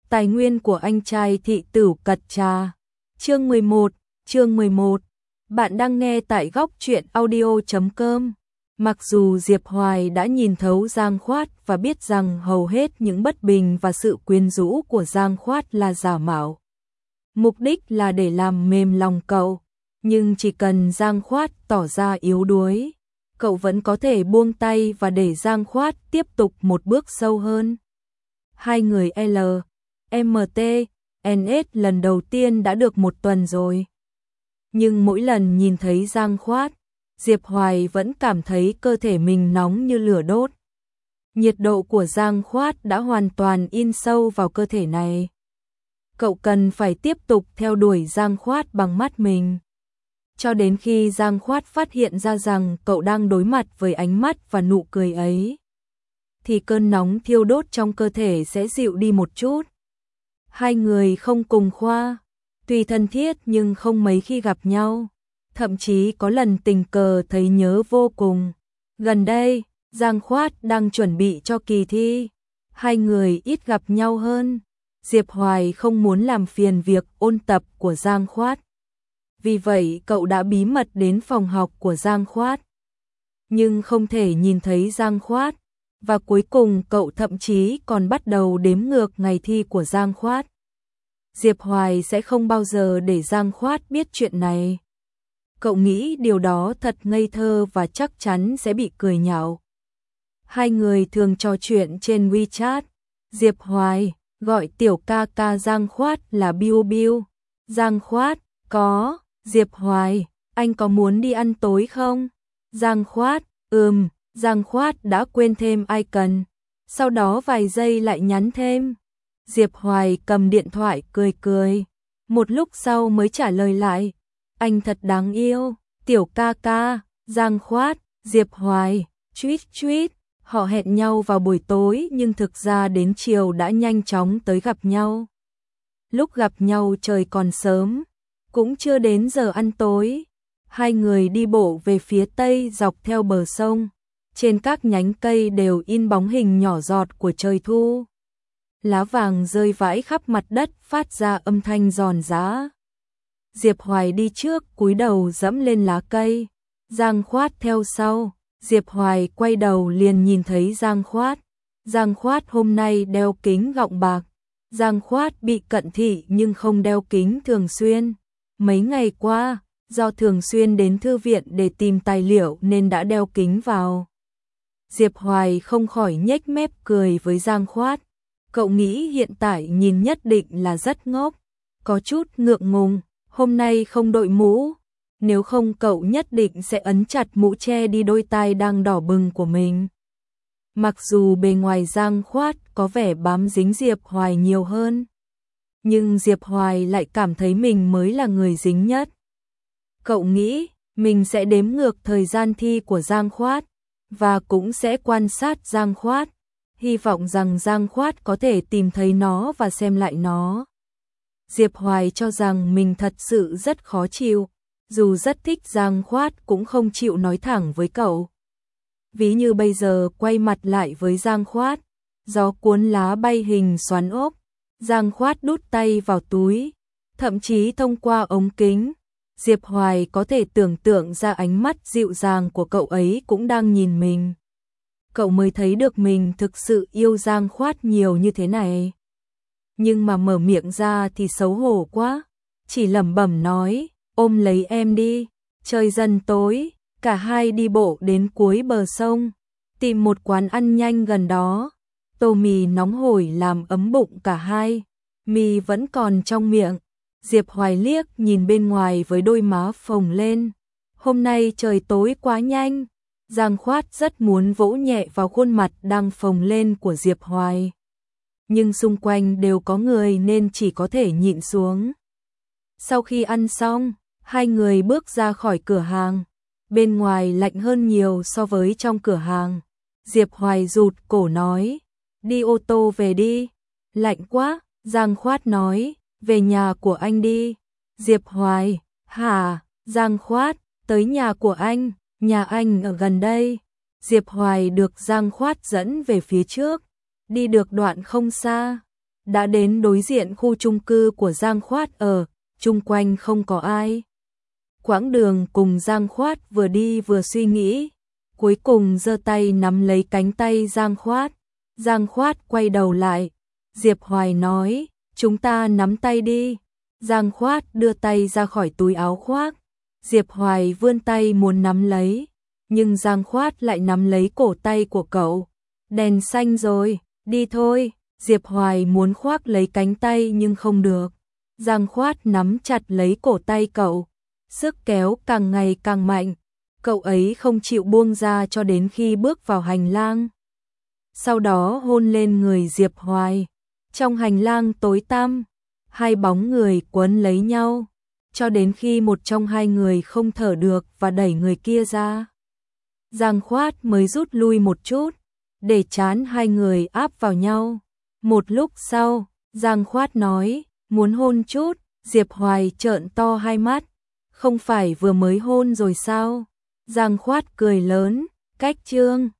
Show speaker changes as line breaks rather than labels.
Tài nguyên của anh trai thị tửu cật trà. Chương 11. Bạn đang nghe tại góc truyện audio.com. Mặc dù Diệp Hoài đã nhìn thấu Giang Khoát và biết rằng hầu hết những bất bình và sự quyến rũ của Giang Khoát là giả mạo, mục đích là để làm mềm lòng cậu, nhưng chỉ cần Giang Khoát tỏ ra yếu đuối, cậu vẫn có thể buông tay và để Giang Khoát tiếp tục một bước sâu hơn. Hai người LMT, NS lần đầu tiên đã được một tuần rồi. Nhưng mỗi lần nhìn thấy Giang Khoát, Diệp Hoài vẫn cảm thấy cơ thể mình nóng như lửa đốt. Nhiệt độ của Giang Khoát đã hoàn toàn in sâu vào cơ thể này. Cậu cần phải tiếp tục theo đuổi Giang Khoát bằng mắt mình. Cho đến khi Giang Khoát phát hiện ra rằng cậu đang đối mặt với ánh mắt và nụ cười ấy, thì cơn nóng thiêu đốt trong cơ thể sẽ dịu đi một chút. Hai người không cùng khoa, tuy thân thiết nhưng không mấy khi gặp nhau. Thậm chí có lần tình cờ thấy nhớ vô cùng. Gần đây, Giang Khoát đang chuẩn bị cho kỳ thi. Hai người ít gặp nhau hơn. Diệp Hoài không muốn làm phiền việc ôn tập của Giang Khoát. Vì vậy cậu đã bí mật đến phòng học của Giang Khoát. Nhưng không thể nhìn thấy Giang Khoát. Và cuối cùng cậu thậm chí còn bắt đầu đếm ngược ngày thi của Giang Khoát. Diệp Hoài sẽ không bao giờ để Giang Khoát biết chuyện này. Cậu nghĩ điều đó thật ngây thơ và chắc chắn sẽ bị cười nhạo. Hai người thường trò chuyện trên WeChat. Diệp Hoài gọi tiểu ca ca Giang Khoát là Biu Biu. Giang Khoát, có. Diệp Hoài, anh có muốn đi ăn tối không? Giang Khoát, Giang Khoát đã quên thêm icon. Sau đó vài giây lại nhắn thêm. Diệp Hoài cầm điện thoại cười cười. Một lúc sau mới trả lời lại. Anh thật đáng yêu, tiểu ca ca. Giang Khoát, Diệp Hoài, tweet. Họ hẹn nhau vào buổi tối nhưng thực ra đến chiều đã nhanh chóng tới gặp nhau. Lúc gặp nhau trời còn sớm, cũng chưa đến giờ ăn tối. Hai người đi bộ về phía tây dọc theo bờ sông. Trên các nhánh cây đều in bóng hình nhỏ giọt của trời thu. Lá vàng rơi vãi khắp mặt đất phát ra âm thanh giòn giã. Diệp Hoài đi trước cúi đầu dẫm lên lá cây. Giang Khoát theo sau. Diệp Hoài quay đầu liền nhìn thấy Giang Khoát. Giang Khoát hôm nay đeo kính gọng bạc. Giang Khoát bị cận thị nhưng không đeo kính thường xuyên. Mấy ngày qua, do thường xuyên đến thư viện để tìm tài liệu nên đã đeo kính vào. Diệp Hoài không khỏi nhếch mép cười với Giang Khoát. Cậu nghĩ hiện tại nhìn nhất định là rất ngốc, có chút ngượng ngùng, hôm nay không đội mũ. Nếu không cậu nhất định sẽ ấn chặt mũ che đi đôi tai đang đỏ bừng của mình. Mặc dù bề ngoài Giang Khoát có vẻ bám dính Diệp Hoài nhiều hơn, nhưng Diệp Hoài lại cảm thấy mình mới là người dính nhất. Cậu nghĩ mình sẽ đếm ngược thời gian thi của Giang Khoát và cũng sẽ quan sát Giang Khoát, hy vọng rằng Giang Khoát có thể tìm thấy nó và xem lại nó. Diệp Hoài cho rằng mình thật sự rất khó chịu, dù rất thích Giang Khoát cũng không chịu nói thẳng với cậu. Ví như bây giờ quay mặt lại với Giang Khoát, gió cuốn lá bay hình xoắn ốc, Giang Khoát đút tay vào túi, thậm chí thông qua ống kính, Diệp Hoài có thể tưởng tượng ra ánh mắt dịu dàng của cậu ấy cũng đang nhìn mình. Cậu mới thấy được mình thực sự yêu Giang Khoát nhiều như thế này. Nhưng mà mở miệng ra thì xấu hổ quá, chỉ lẩm bẩm nói, ôm lấy em đi. Trời dần tối, cả hai đi bộ đến cuối bờ sông, tìm một quán ăn nhanh gần đó. Tô mì nóng hổi làm ấm bụng cả hai, mì vẫn còn trong miệng. Diệp Hoài liếc nhìn bên ngoài với đôi má phồng lên. Hôm nay trời tối quá nhanh. Giang Khoát rất muốn vỗ nhẹ vào khuôn mặt đang phồng lên của Diệp Hoài. Nhưng xung quanh đều có người nên chỉ có thể nhịn xuống. Sau khi ăn xong, hai người bước ra khỏi cửa hàng. Bên ngoài lạnh hơn nhiều so với trong cửa hàng. Diệp Hoài rụt cổ nói, đi ô tô về đi. Lạnh quá, Giang Khoát nói, về nhà của anh đi. Diệp Hoài, hả? Giang Khoát, tới nhà của anh. Nhà anh ở gần đây. Diệp Hoài được Giang Khoát dẫn về phía trước. Đi được đoạn không xa, đã đến đối diện khu chung cư của Giang Khoát ở, chung quanh không có ai. Quãng đường cùng Giang Khoát vừa đi vừa suy nghĩ, cuối cùng giơ tay nắm lấy cánh tay Giang Khoát. Giang Khoát quay đầu lại, Diệp Hoài nói, chúng ta nắm tay đi. Giang Khoát đưa tay ra khỏi túi áo khoác, Diệp Hoài vươn tay muốn nắm lấy, nhưng Giang Khoát lại nắm lấy cổ tay của cậu. Đèn xanh rồi, đi thôi. Diệp Hoài muốn khoác lấy cánh tay nhưng không được. Giang Khoát nắm chặt lấy cổ tay cậu, sức kéo càng ngày càng mạnh. Cậu ấy không chịu buông ra cho đến khi bước vào hành lang. Sau đó hôn lên người Diệp Hoài. Trong hành lang tối tăm, hai bóng người quấn lấy nhau, cho đến khi một trong hai người không thở được và đẩy người kia ra. Giang Khoát mới rút lui một chút, để trán hai người áp vào nhau. Một lúc sau, Giang Khoát nói, muốn hôn chút. Diệp Hoài trợn to hai mắt, không phải vừa mới hôn rồi sao? Giang Khoát cười lớn, cách chương